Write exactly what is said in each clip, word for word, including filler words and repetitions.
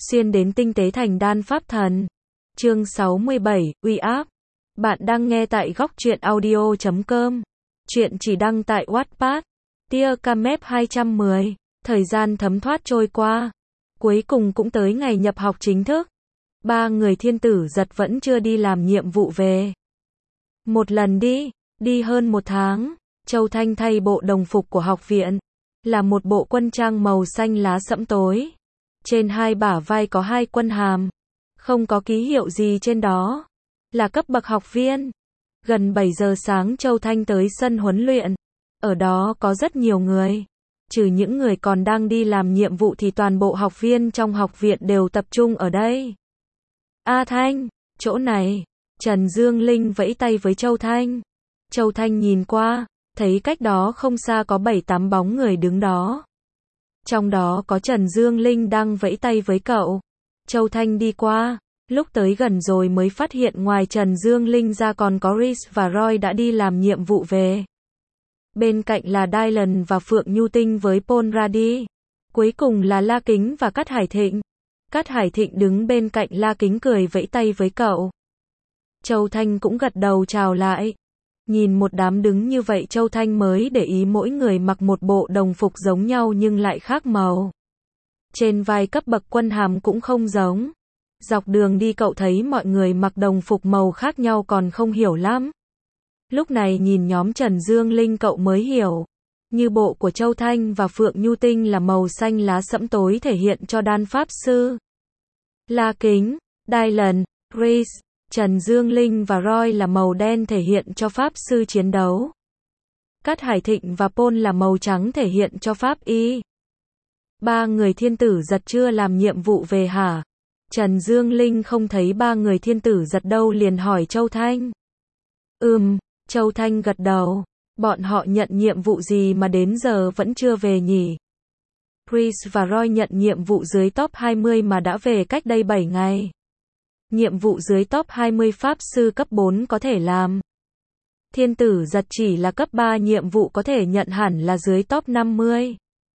xuyên đến tinh tế thành đan pháp thần. Chương sáu mươi bảy, uy áp. Bạn đang nghe tại góc truyện audio chấm com. Chuyện chỉ đăng tại Wattpad. Tia Camep hai trăm mười. Thời gian thấm thoát trôi qua. Cuối cùng cũng tới ngày nhập học chính thức. Ba người thiên tử giật vẫn chưa đi làm nhiệm vụ về. Một lần đi, đi hơn một tháng, Châu Thanh thay bộ đồng phục của học viện. Là một bộ quân trang màu xanh lá sẫm tối. Trên hai bả vai có hai quân hàm. Không có ký hiệu gì trên đó. Là cấp bậc học viên. Gần bảy giờ sáng Châu Thanh tới sân huấn luyện. Ở đó có rất nhiều người. Trừ những người còn đang đi làm nhiệm vụ thì toàn bộ học viên trong học viện đều tập trung ở đây. A Thanh, chỗ này. Trần Dương Linh vẫy tay với Châu Thanh. Châu Thanh nhìn qua, thấy cách đó không xa có bảy tám bóng người đứng đó. Trong đó có Trần Dương Linh đang vẫy tay với cậu. Châu Thanh đi qua, lúc tới gần rồi mới phát hiện ngoài Trần Dương Linh ra còn có Reese và Roy đã đi làm nhiệm vụ về. Bên cạnh là Dylan và Phượng Nhu Tinh với Paul Radi. Cuối cùng là La Kính và Cát Hải Thịnh. Cát Hải Thịnh đứng bên cạnh La Kính cười vẫy tay với cậu. Châu Thanh cũng gật đầu chào lại. Nhìn một đám đứng như vậy Châu Thanh mới để ý mỗi người mặc một bộ đồng phục giống nhau nhưng lại khác màu. Trên vai cấp bậc quân hàm cũng không giống. Dọc đường đi cậu thấy mọi người mặc đồng phục màu khác nhau còn không hiểu lắm. Lúc này nhìn nhóm Trần Dương Linh cậu mới hiểu. Như bộ của Châu Thanh và Phượng Nhu Tinh là màu xanh lá sẫm tối thể hiện cho đan pháp sư. La Kính, Dylan, Reese, Trần Dương Linh và Roy là màu đen thể hiện cho pháp sư chiến đấu. Cát Hải Thịnh và Paul là màu trắng thể hiện cho pháp y. Ba người thiên tử giật chưa làm nhiệm vụ về hả? Trần Dương Linh không thấy ba người thiên tử giật đâu liền hỏi Châu Thanh. Ừm, Châu Thanh gật đầu. Bọn họ nhận nhiệm vụ gì mà đến giờ vẫn chưa về nhỉ? Chris và Roy nhận nhiệm vụ dưới top hai mươi mà đã về cách đây bảy ngày. Nhiệm vụ dưới top hai mươi pháp sư cấp bốn có thể làm. Thiên tử giật chỉ là cấp ba nhiệm vụ có thể nhận hẳn là dưới top năm mươi.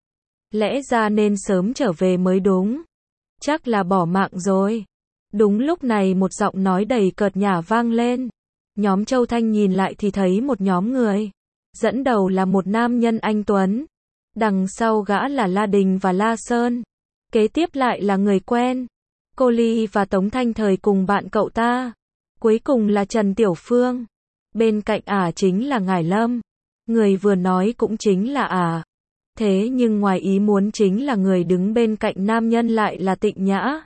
Lẽ ra nên sớm trở về mới đúng. Chắc là bỏ mạng rồi. Đúng lúc này một giọng nói đầy cợt nhả vang lên. Nhóm Châu Thanh nhìn lại thì thấy một nhóm người. Dẫn đầu là một nam nhân anh tuấn. Đằng sau gã là La Đình và La Sơn. Kế tiếp lại là người quen. Cô Ly và Tống Thanh Thời cùng bạn cậu ta. Cuối cùng là Trần Tiểu Phương. Bên cạnh ả à chính là Ngải Lâm. Người vừa nói cũng chính là ả. À. Thế nhưng ngoài ý muốn chính là người đứng bên cạnh nam nhân lại là Tịnh Nhã.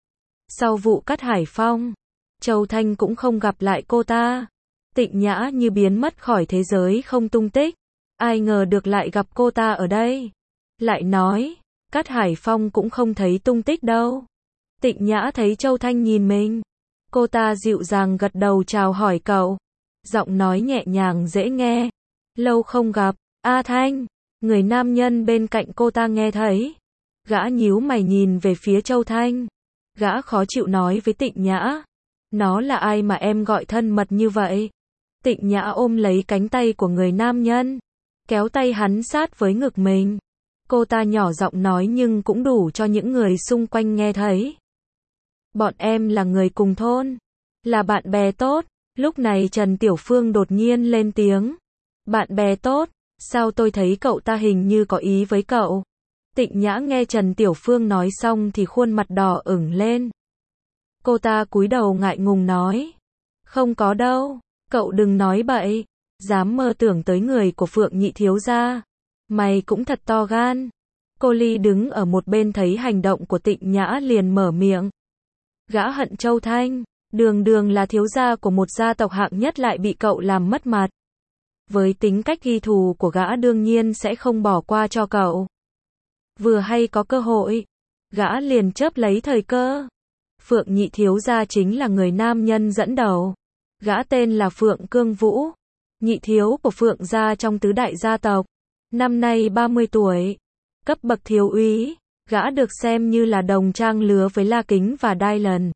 Sau vụ Cát Hải Phong, Châu Thanh cũng không gặp lại cô ta. Tịnh Nhã như biến mất khỏi thế giới không tung tích. Ai ngờ được lại gặp cô ta ở đây. Lại nói, Cát Hải Phong cũng không thấy tung tích đâu. Tịnh Nhã thấy Châu Thanh nhìn mình. Cô ta dịu dàng gật đầu chào hỏi cậu. Giọng nói nhẹ nhàng dễ nghe. Lâu không gặp, A Thanh. Người nam nhân bên cạnh cô ta nghe thấy. Gã nhíu mày nhìn về phía Châu Thanh. Gã khó chịu nói với Tịnh Nhã. Nó là ai mà em gọi thân mật như vậy? Tịnh Nhã ôm lấy cánh tay của người nam nhân. Kéo tay hắn sát với ngực mình. Cô ta nhỏ giọng nói nhưng cũng đủ cho những người xung quanh nghe thấy. Bọn em là người cùng thôn. Là bạn bè tốt. Lúc này Trần Tiểu Phương đột nhiên lên tiếng. Bạn bè tốt. Sao tôi thấy cậu ta hình như có ý với cậu? Tịnh Nhã nghe Trần Tiểu Phương nói xong thì khuôn mặt đỏ ửng lên. Cô ta cúi đầu ngại ngùng nói. Không có đâu. Cậu đừng nói bậy. Dám mơ tưởng tới người của Phượng nhị thiếu gia. Mày cũng thật to gan. Cô Ly đứng ở một bên thấy hành động của Tịnh Nhã liền mở miệng. Gã hận Châu Thanh. Đường đường là thiếu gia của một gia tộc hạng nhất lại bị cậu làm mất mặt. Với tính cách ghi thù của gã đương nhiên sẽ không bỏ qua cho cậu. Vừa hay có cơ hội, gã liền chớp lấy thời cơ. Phượng nhị thiếu gia chính là người nam nhân dẫn đầu. Gã tên là Phượng Cương Vũ. Nhị thiếu của Phượng gia trong tứ đại gia tộc. Năm nay ba mươi tuổi. Cấp bậc thiếu úy. Gã được xem như là đồng trang lứa với La Kính và Dylan.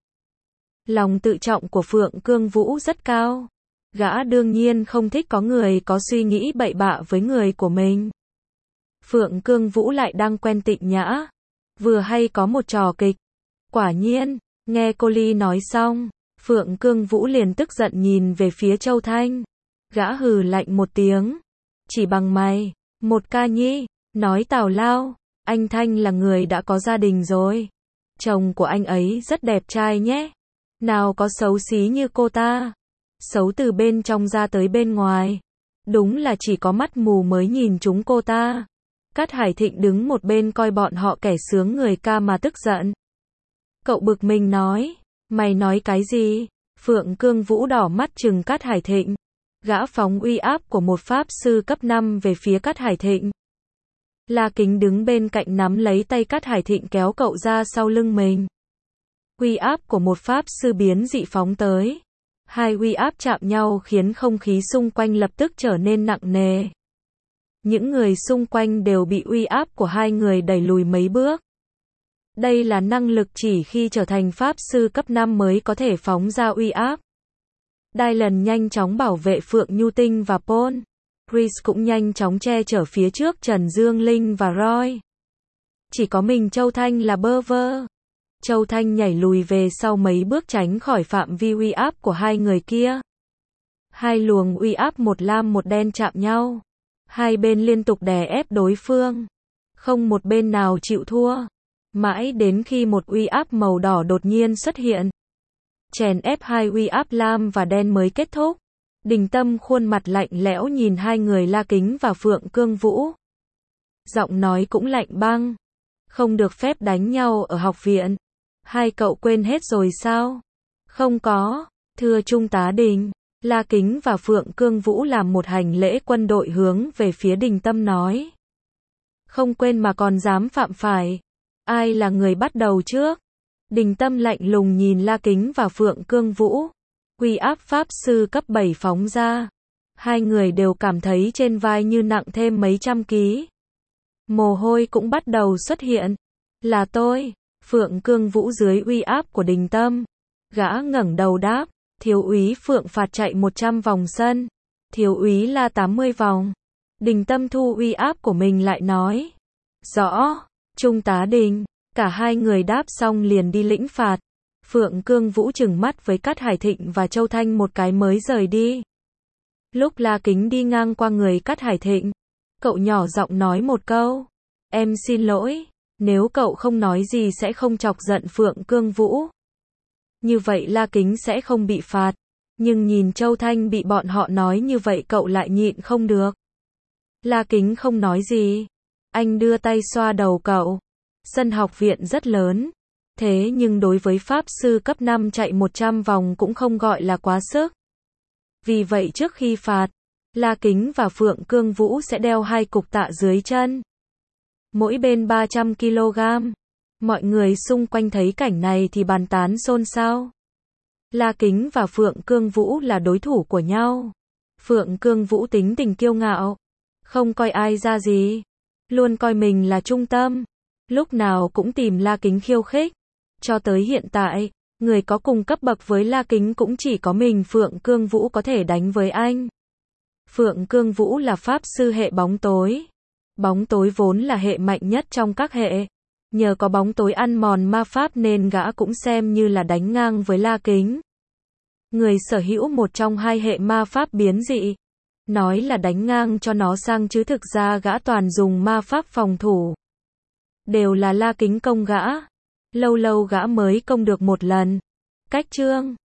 Lòng tự trọng của Phượng Cương Vũ rất cao. Gã đương nhiên không thích có người có suy nghĩ bậy bạ với người của mình. Phượng Cương Vũ lại đang quen Tịnh Nhã. Vừa hay có một trò kịch. Quả nhiên, nghe cô Ly nói xong, Phượng Cương Vũ liền tức giận nhìn về phía Châu Thanh. Gã hừ lạnh một tiếng. Chỉ bằng mày, một ca nhi, nói tào lao, anh Thanh là người đã có gia đình rồi. Chồng của anh ấy rất đẹp trai nhé. Nào có xấu xí như cô ta. Xấu từ bên trong ra tới bên ngoài. Đúng là chỉ có mắt mù mới nhìn chúng cô ta. Cát Hải Thịnh đứng một bên coi bọn họ kẻ sướng người ca mà tức giận. Cậu bực mình nói, mày nói cái gì? Phượng Cương Vũ đỏ mắt trừng Cát Hải Thịnh. Gã phóng uy áp của một pháp sư cấp năm về phía Cát Hải Thịnh. La Kính đứng bên cạnh nắm lấy tay Cát Hải Thịnh kéo cậu ra sau lưng mình. Uy áp của một pháp sư biến dị phóng tới. Hai uy áp chạm nhau khiến không khí xung quanh lập tức trở nên nặng nề. Những người xung quanh đều bị uy áp của hai người đẩy lùi mấy bước. Đây là năng lực chỉ khi trở thành pháp sư cấp năm mới có thể phóng ra uy áp. Dylan nhanh chóng bảo vệ Phượng Nhu Tinh và Paul. Chris cũng nhanh chóng che chở phía trước Trần Dương Linh và Roy. Chỉ có mình Châu Thanh là bơ vơ. Châu Thanh nhảy lùi về sau mấy bước tránh khỏi phạm vi uy áp của hai người kia. Hai luồng uy áp một lam một đen chạm nhau. Hai bên liên tục đè ép đối phương. Không một bên nào chịu thua. Mãi đến khi một uy áp màu đỏ đột nhiên xuất hiện. Chèn ép hai uy áp lam và đen mới kết thúc. Đình Tâm khuôn mặt lạnh lẽo nhìn hai người La Kính và Phượng Cương Vũ. Giọng nói cũng lạnh băng. Không được phép đánh nhau ở học viện. Hai cậu quên hết rồi sao? Không có, thưa Trung tá Đình. La Kính và Phượng Cương Vũ làm một hành lễ quân đội hướng về phía Đình Tâm nói. Không quên mà còn dám phạm phải. Ai là người bắt đầu trước? Đình Tâm lạnh lùng nhìn La Kính và Phượng Cương Vũ. Uy áp pháp sư cấp bảy phóng ra. Hai người đều cảm thấy trên vai như nặng thêm mấy trăm ký. Mồ hôi cũng bắt đầu xuất hiện. Là tôi. Phượng Cương Vũ dưới uy áp của Đình Tâm. Gã ngẩng đầu đáp. Thiếu úy Phượng phạt chạy một trăm vòng sân. Thiếu úy là tám mươi vòng. Đình Tâm thu uy áp của mình lại nói. Rõ. Trung tá Đình. Cả hai người đáp xong liền đi lĩnh phạt. Phượng Cương Vũ trừng mắt với Cát Hải Thịnh và Châu Thanh một cái mới rời đi. Lúc La Kính đi ngang qua người Cát Hải Thịnh, cậu nhỏ giọng nói một câu. Em xin lỗi, nếu cậu không nói gì sẽ không chọc giận Phượng Cương Vũ. Như vậy La Kính sẽ không bị phạt. Nhưng nhìn Châu Thanh bị bọn họ nói như vậy cậu lại nhịn không được. La Kính không nói gì. Anh đưa tay xoa đầu cậu. Sân học viện rất lớn. Thế nhưng đối với pháp sư cấp năm chạy một trăm vòng cũng không gọi là quá sức. Vì vậy trước khi phạt, La Kính và Phượng Cương Vũ sẽ đeo hai cục tạ dưới chân. Mỗi bên ba trăm ki lô gam. Mọi người xung quanh thấy cảnh này thì bàn tán xôn xao. La Kính và Phượng Cương Vũ là đối thủ của nhau. Phượng Cương Vũ tính tình kiêu ngạo. Không coi ai ra gì. Luôn coi mình là trung tâm. Lúc nào cũng tìm La Kính khiêu khích. Cho tới hiện tại, người có cùng cấp bậc với La Kính cũng chỉ có mình Phượng Cương Vũ có thể đánh với anh. Phượng Cương Vũ là pháp sư hệ bóng tối. Bóng tối vốn là hệ mạnh nhất trong các hệ. Nhờ có bóng tối ăn mòn ma pháp nên gã cũng xem như là đánh ngang với La Kính. Người sở hữu một trong hai hệ ma pháp biến dị. Nói là đánh ngang cho nó sang chứ thực ra gã toàn dùng ma pháp phòng thủ. Đều là La Kính công gã. Lâu lâu gã mới công được một lần. Cách chương